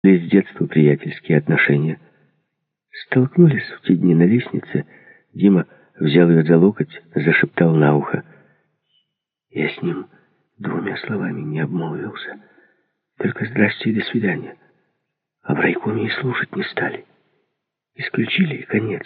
с детства приятельские отношения. Столкнулись в те дни на лестнице. Дима взял ее за локоть, зашептал на ухо. Я с ним 2 словами не обмолвился. Только здрасте и до свидания. А в райкоме и слушать не стали. Исключили, и конец.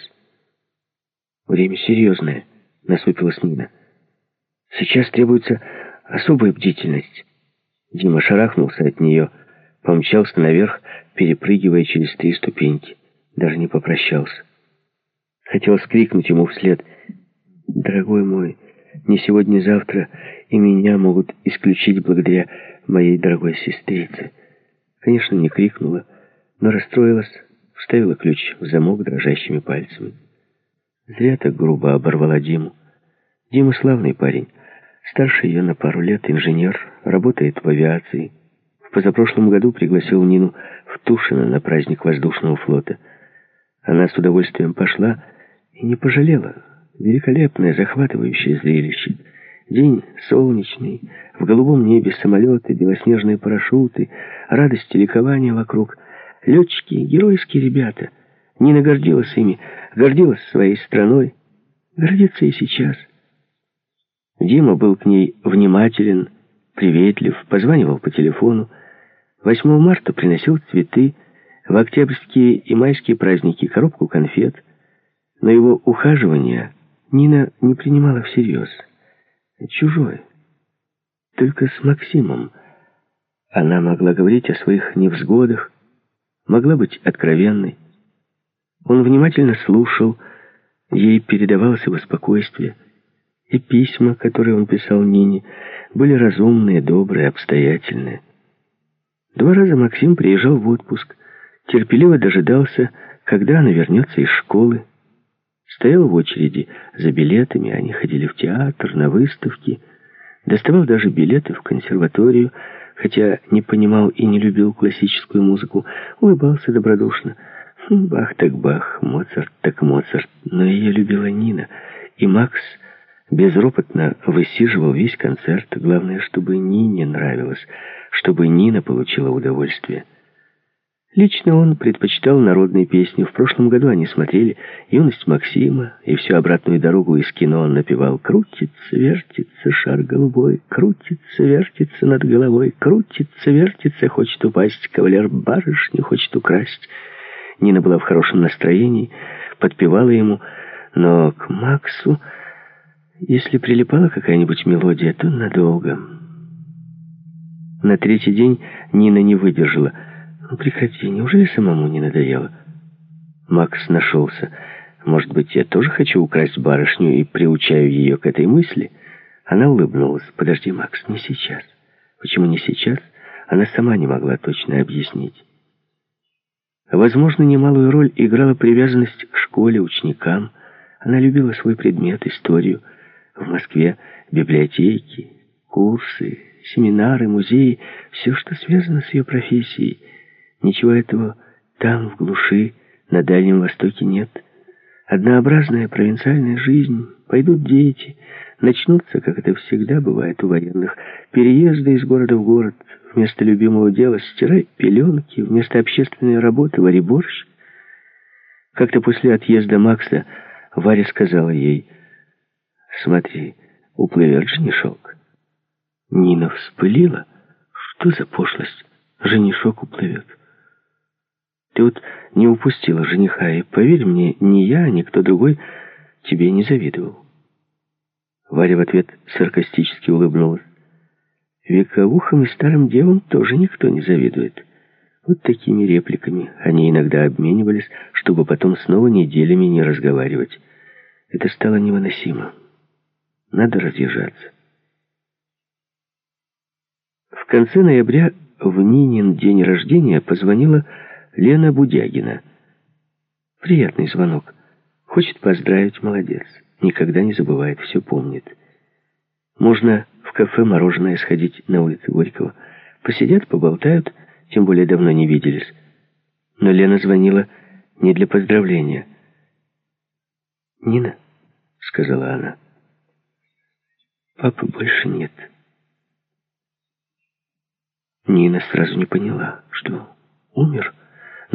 Время серьезное, насупилась Нина. Сейчас требуется особая бдительность. Дима шарахнулся от нее, помчался наверх, перепрыгивая через 3 ступеньки. Даже не попрощался. Хотел скрикнуть ему вслед: «Дорогой мой, не сегодня-завтра и меня могут исключить благодаря моей дорогой сестрице». Конечно, не крикнула, но расстроилась, вставила ключ в замок дрожащими пальцами. Зря так грубо оборвала Диму. Дима славный парень, старше ее на пару лет, инженер, работает в авиации. В позапрошлом году пригласил Нину в Тушино на праздник воздушного флота. Она с удовольствием пошла и не пожалела. Великолепное, захватывающее зрелище. День солнечный, в голубом небе самолеты, белоснежные парашюты, радость и ликование вокруг. Летчики, геройские ребята. Нина гордилась ими, гордилась своей страной. Гордится и сейчас. Дима был к ней внимателен, приветлив, позванивал по телефону. 8 марта приносил цветы, в октябрьские и майские праздники коробку конфет. Но его ухаживание Нина не принимала всерьез. Чужой. Только с Максимом она могла говорить о своих невзгодах, могла быть откровенной. Он внимательно слушал, ей передавалось его спокойствие. И письма, которые он писал Нине, были разумные, добрые, обстоятельные. 2 раза Максим приезжал в отпуск, терпеливо дожидался, когда она вернется из школы. Стоял в очереди за билетами, они ходили в театр, на выставки. Доставал даже билеты в консерваторию, хотя не понимал и не любил классическую музыку, улыбался добродушно. Бах так бах, Моцарт так Моцарт. Но ее любила Нина, и Макс безропотно высиживал весь концерт. Главное, чтобы Нине нравилось, чтобы Нина получила удовольствие. Лично он предпочитал народные песни. В прошлом году они смотрели «Юность Максима», и всю обратную дорогу из кино он напевал: «Крутится, вертится шар голубой, крутится, вертится над головой, крутится, вертится, хочет упасть, кавалер барышню хочет украсть». Нина была в хорошем настроении, подпевала ему, но к Максу, если прилипала какая-нибудь мелодия, то надолго. На 3-й день Нина не выдержала. «Ну, прекрати, неужели самому не надоело?» Макс нашелся. «Может быть, я тоже хочу украсть барышню и приучаю ее к этой мысли?» Она улыбнулась. «Подожди, Макс, не сейчас». Почему не сейчас, она сама не могла точно объяснить. Возможно, немалую роль играла привязанность к школе, ученикам. Она любила свой предмет, историю. В Москве библиотеки, курсы, семинары, музеи, все, что связано с ее профессией. Ничего этого там, в глуши, на Дальнем Востоке нет. Однообразная провинциальная жизнь. Пойдут дети, начнутся, как это всегда бывает у военных, переезды из города в город. Вместо любимого дела стирай пеленки, вместо общественной работы вари борщ. Как-то после отъезда Макса Варя сказала ей: «Смотри, уплывет женишок». Нина вспылила. «Что за пошлость? Женишок уплывет. Ты вот не упустила жениха, и, поверь мне, ни я, ни кто другой тебе не завидовал». Варя в ответ саркастически улыбнулась. Вековухам и старым девам тоже никто не завидует. Вот такими репликами они иногда обменивались, чтобы потом снова неделями не разговаривать. Это стало невыносимо. Надо разъезжаться. В конце ноября в Нинин день рождения позвонила Лена Будягина. Приятный звонок. Хочет поздравить, молодец. Никогда не забывает, все помнит. Можно в кафе «Мороженое» сходить на улице Горького. Посидят, поболтают, тем более давно не виделись. Но Лена звонила не для поздравления. «Нина», — сказала она, — «папы больше нет». Нина сразу не поняла, что умер.